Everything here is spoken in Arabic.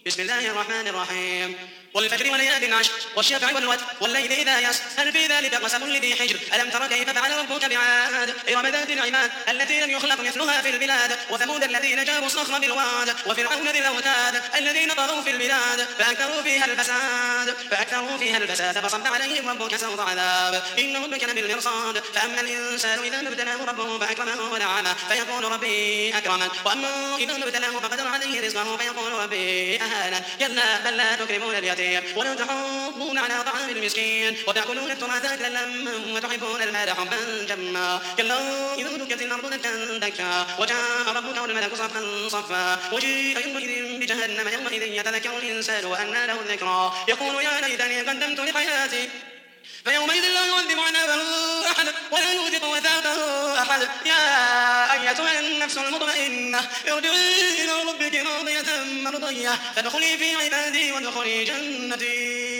بسم الله الرحمن الرحيم والفجر وليال عشر والشفع والوتر والليل إذا يسر هل في ذلك قسم لذي حجر ألم تر كيف فعل ربك بعاد إرم ذات العماد التي لم يخلق مثلها في البلاد وثمود الذين جابوا الصخر بالواد وفرعون ذي الأوتاد الذين طغوا في البلاد فأكثروا فيها الفساد فصب عليهم ربك سوط عذاب إن ربك لبالمرصاد فأما الإنسان إذا ما ابتلاه ربه فأكرمه ونعمه فيقول ربي أكرمن وأما إذا ما ابتلاه فقدر عليه رزقه فيقول ربي أهانن كلا بل لا تكرمون اليتيم ولا تحضون على طعام المسكين وتأكلون التراث أكلا لما وتحبون المال حبا جما كلا إذا دكت الأرض دكا دكا وجاء ربك والملك صفا صفا وجيء يومئذ بجهنم يومئذ يتذكر الإنسان وأنى له الذكرى يقول يا ليتني قدمت لحياتي فيومئذ لا يعذب عذابه أحد ولا يوثق وثاقه أحد يا أيتها النفس المطمئنة ارجعي إلى ربك راضية مرضية فادخلي في عبادي وادخلي جنتي.